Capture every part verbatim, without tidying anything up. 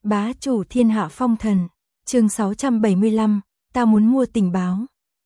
Bá chủ thiên hạ phong thần, chương sáu trăm bảy mươi lăm, ta muốn mua tình báo.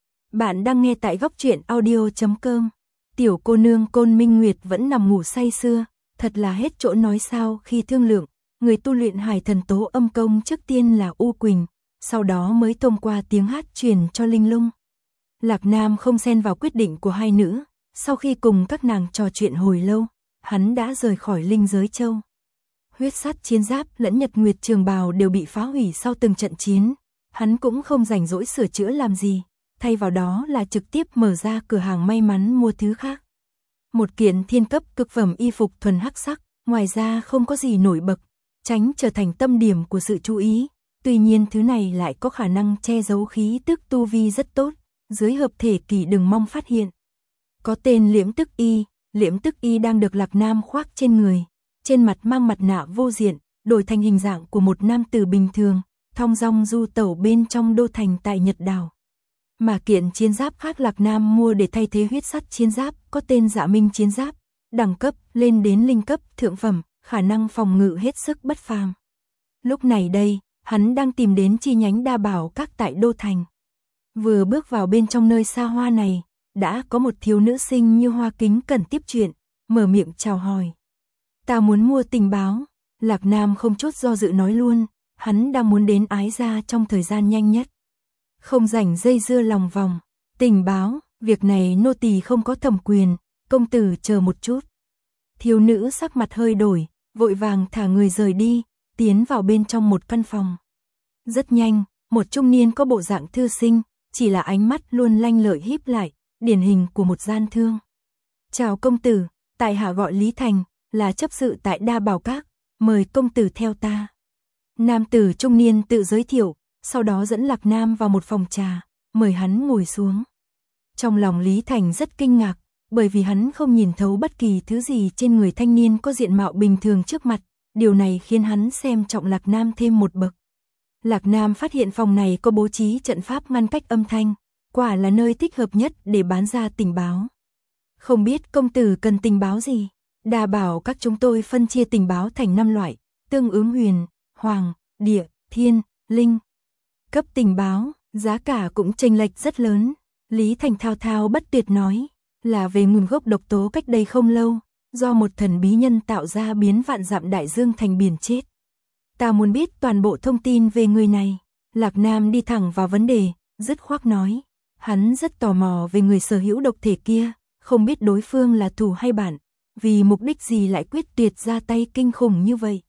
Bạn đang nghe tại góc truyện audio chấm com. Tiểu cô nương Côn Minh Nguyệt vẫn nằm ngủ say sưa, thật là hết chỗ nói sao khi thương lượng, người tu luyện Hải Thần Tố Âm Công trước tiên là U Quỳnh, sau đó mới thông qua tiếng hát truyền cho Linh Lung. Lạc Nam không xen vào quyết định của hai nữ, sau khi cùng các nàng trò chuyện hồi lâu, hắn đã rời khỏi Linh Giới Châu. Huyết sắt chiến giáp lẫn Nhật Nguyệt trường bào đều bị phá hủy sau từng trận chiến, hắn cũng không rảnh rỗi sửa chữa làm gì, thay vào đó là trực tiếp mở ra cửa hàng may mắn mua thứ khác. Một kiện thiên cấp cực phẩm y phục thuần hắc sắc, ngoài ra không có gì nổi bật, tránh trở thành tâm điểm của sự chú ý, tuy nhiên thứ này lại có khả năng che giấu khí tức tu vi rất tốt, dưới hợp thể kỳ đừng mong phát hiện. Có tên Liễm Tức Y, Liễm Tức Y đang được Lạc Nam khoác trên người, trên mặt mang mặt nạ vô diện, đổi thành hình dạng của một nam tử bình thường, thong dong du tẩu bên trong đô thành tại Nhật Đảo. Mà kiện chiến giáp khác Lạc Nam mua để thay thế huyết sắt chiến giáp, có tên Dạ Minh chiến giáp, đẳng cấp lên đến linh cấp thượng phẩm, khả năng phòng ngự hết sức bất phàm. Lúc này đây, hắn đang tìm đến chi nhánh Đa Bảo Các tại đô thành. Vừa bước vào bên trong nơi xa hoa này, đã có một thiếu nữ xinh như hoa kính cần tiếp chuyện, mở miệng chào hỏi. Ta muốn mua tình báo. Lạc Nam không chút do dự nói luôn, hắn đang muốn đến Ái Gia trong thời gian nhanh nhất. Không rảnh dây dưa lòng vòng, tình báo, việc này nô tỳ không có thẩm quyền, công tử chờ một chút. Thiếu nữ sắc mặt hơi đổi, vội vàng thả người rời đi, tiến vào bên trong một căn phòng. Rất nhanh, một trung niên có bộ dạng thư sinh, chỉ là ánh mắt luôn lanh lợi híp lại, điển hình của một gian thương. Chào công tử, tại hạ gọi Lý Thành, là chấp sự tại Đa Bảo Các, mời công tử theo ta. Nam tử trung niên tự giới thiệu, sau đó dẫn Lạc Nam vào một phòng trà, mời hắn ngồi xuống. Trong lòng Lý Thành rất kinh ngạc, bởi vì hắn không nhìn thấu bất kỳ thứ gì trên người thanh niên có diện mạo bình thường trước mặt, điều này khiến hắn xem trọng Lạc Nam thêm một bậc. Lạc Nam phát hiện phòng này có bố trí trận pháp ngăn cách âm thanh, quả là nơi thích hợp nhất để bán ra tình báo. Không biết công tử cần tình báo gì? Đa Bảo Các chúng tôi phân chia tình báo thành năm loại, tương ứng huyền, hoàng, địa, thiên, linh. Cấp tình báo, giá cả cũng chênh lệch rất lớn. Lý Thành thao thao bất tuyệt nói, là về nguồn gốc độc tố cách đây không lâu, do một thần bí nhân tạo ra biến vạn dặm đại dương thành biển chết. Ta muốn biết toàn bộ thông tin về người này. Lạc Nam đi thẳng vào vấn đề, dứt khoát nói, hắn rất tò mò về người sở hữu độc thể kia, không biết đối phương là thù hay bạn, vì mục đích gì lại quyết tuyệt ra tay kinh khủng như vậy.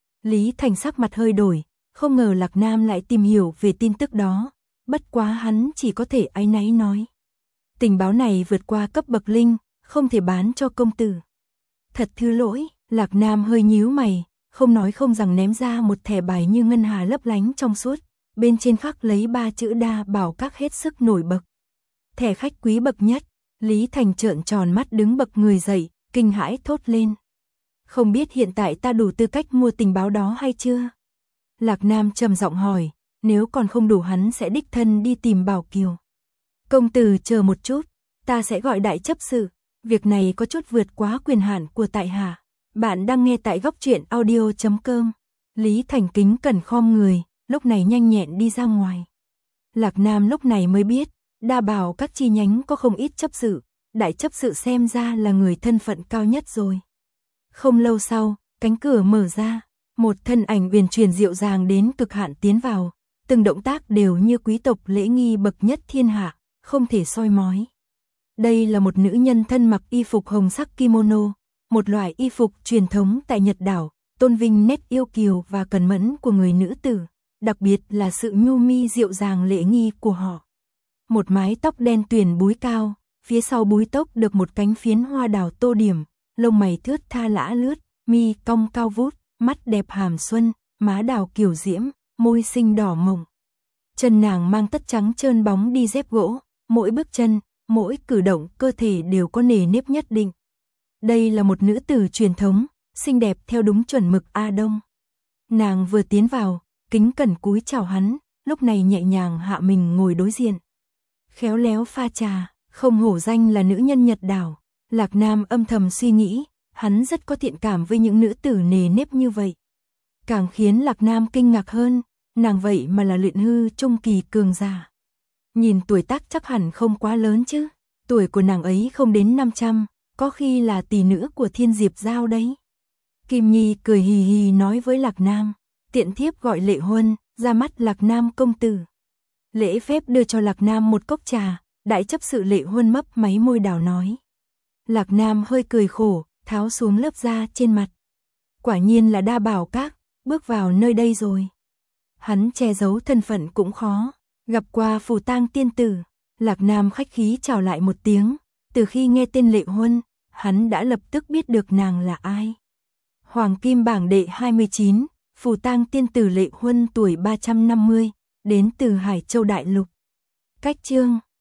Lý Thành sắc mặt hơi đổi, không ngờ Lạc Nam lại tìm hiểu về tin tức đó, bất quá hắn chỉ có thể áy náy nói. Tình báo này vượt qua cấp bậc linh, không thể bán cho công tử. Thật thứ lỗi, Lạc Nam hơi nhíu mày, không nói không rằng ném ra một thẻ bài như ngân hà lấp lánh trong suốt, bên trên khắc lấy ba chữ Đa Bảo Các hết sức nổi bật. Thẻ khách quý bậc nhất. Lý Thành trợn tròn mắt đứng bật người dậy, kinh hãi thốt lên. Không biết hiện tại ta đủ tư cách mua tình báo đó hay chưa? Lạc Nam trầm giọng hỏi, nếu còn không đủ hắn sẽ đích thân đi tìm Bảo Kiều. Công tử chờ một chút, ta sẽ gọi đại chấp sự, việc này có chút vượt quá quyền hạn của tại hạ. Bạn đang nghe tại góc truyện audio chấm com. Lý Thành kính cẩn khom người, lúc này nhanh nhẹn đi ra ngoài. Lạc Nam lúc này mới biết, Đa Bảo Các chi nhánh có không ít chấp sự, đại chấp sự xem ra là người thân phận cao nhất rồi. Không lâu sau, cánh cửa mở ra, một thân ảnh uyển chuyển dịu dàng đến cực hạn tiến vào, từng động tác đều như quý tộc lễ nghi bậc nhất thiên hạ, không thể soi mói. Đây là một nữ nhân thân mặc y phục hồng sắc kimono, một loại y phục truyền thống tại Nhật Đảo, tôn vinh nét yêu kiều và cẩn mẫn của người nữ tử, đặc biệt là sự nhu mi dịu dàng lễ nghi của họ. Một mái tóc đen tuyền búi cao, phía sau búi tóc được một cánh phiến hoa đào tô điểm, lông mày thướt tha lã lướt, mi cong cao vút, mắt đẹp hàm xuân, má đào kiều diễm, môi xinh đỏ mộng. Chân nàng mang tất trắng trơn bóng đi dép gỗ, mỗi bước chân, mỗi cử động cơ thể đều có nề nếp nhất định. Đây là một nữ tử truyền thống, xinh đẹp theo đúng chuẩn mực A Đông. Nàng vừa tiến vào, kính cẩn cúi chào hắn, lúc này nhẹ nhàng hạ mình ngồi đối diện. Khéo léo pha trà, không hổ danh là nữ nhân Nhật Đảo. Lạc Nam âm thầm suy nghĩ, hắn rất có thiện cảm với những nữ tử nề nếp như vậy. Càng khiến Lạc Nam kinh ngạc hơn, nàng vậy mà là luyện hư trung kỳ cường giả. Nhìn tuổi tác chắc hẳn không quá lớn chứ, tuổi của nàng ấy không đến năm trăm, có khi là tỷ nữ của Thiên Diệp Giao đấy. Kim Nhi cười hì hì nói với Lạc Nam, tiện thiếp gọi Lệ Huân, ra mắt Lạc Nam công tử. Lễ phép đưa cho Lạc Nam một cốc trà, đại chấp sự Lệ Huân mấp máy môi đào nói. Lạc Nam hơi cười khổ, tháo xuống lớp da trên mặt. Quả nhiên là Đa Bảo Các, bước vào nơi đây rồi. Hắn che giấu thân phận cũng khó, gặp qua Phù Tang tiên tử. Lạc Nam khách khí chào lại một tiếng, từ khi nghe tên Lệ Huân, hắn đã lập tức biết được nàng là ai. Hoàng kim bảng đệ hai mươi chín, Phù Tang tiên tử Lệ Huân tuổi ba trăm năm mươi, đến từ Hải Châu Đại Lục. Cách chương